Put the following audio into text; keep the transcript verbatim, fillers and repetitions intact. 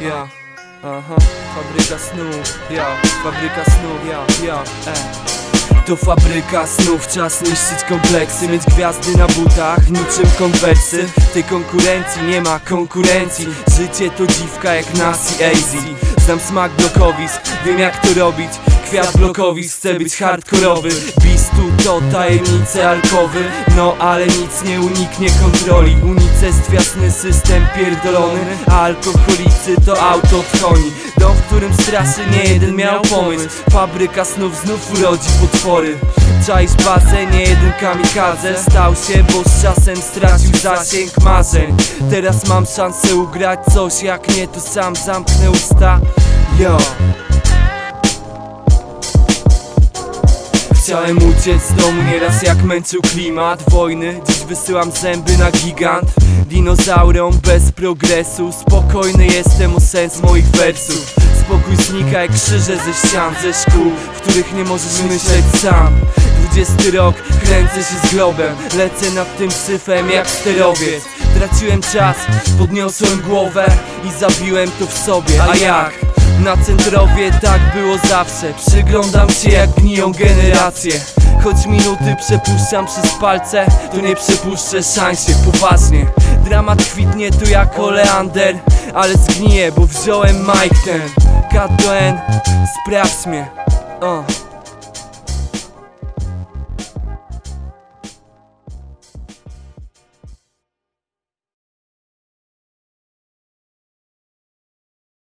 ja, aha, fabryka snów, ja, fabryka snów, ja, ja, e. To fabryka snów, czas niszczyć kompleksy, mieć gwiazdy na butach, niczym konwersy. W tej konkurencji nie ma konkurencji, życie to dziwka jak Nasi Easy. Znam smak blokowisk, wiem jak to robić, kwiat blokowisk, chcę być hardkorowy. Bistu to tajemnice alkowy, no ale nic nie uniknie kontroli. Unicestw jasny system pierdolony, a alkoholicy to auto od koni. Dom, w którym straszy nie jeden miał pomysł, fabryka snów znów urodzi potwory. Czaisz bazę, nie jeden kamikadze stał się, bo z czasem stracił zasięg marzeń. Teraz mam szansę ugrać coś, jak nie to sam zamknę usta. Yo. Chciałem uciec z domu nieraz jak męczył klimat wojny. Dziś wysyłam zęby na gigant, dinozaurom bez progresu. Spokojny jestem o sens moich wersów. Spokój znika jak krzyże ze ścian, ze szkół, w których nie możesz myśleć sam. Dwudziesty rok, kręcę się z globem, lecę nad tym syfem jak sterowiec. Traciłem czas, podniosłem głowę i zabiłem to w sobie. A jak? Na Centrowie tak było zawsze. Przyglądam się jak gniją generacje. Choć minuty przepuszczam przez palce, to nie przepuszczę szansie, poważnie. Dramat kwitnie tu jak oleander, ale zgniję, bo wziąłem mic ten. Kat do N, sprawdź mnie. uh.